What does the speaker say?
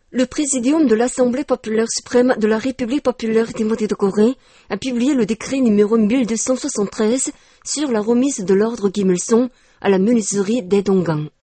Le présidium de l'Assemblée populaire suprême de la République populaire démocratique de Corée a publié le décret numéro 1273 sur la remise de l'ordre Kim Il-sung à la menuiserie d'Edonggang.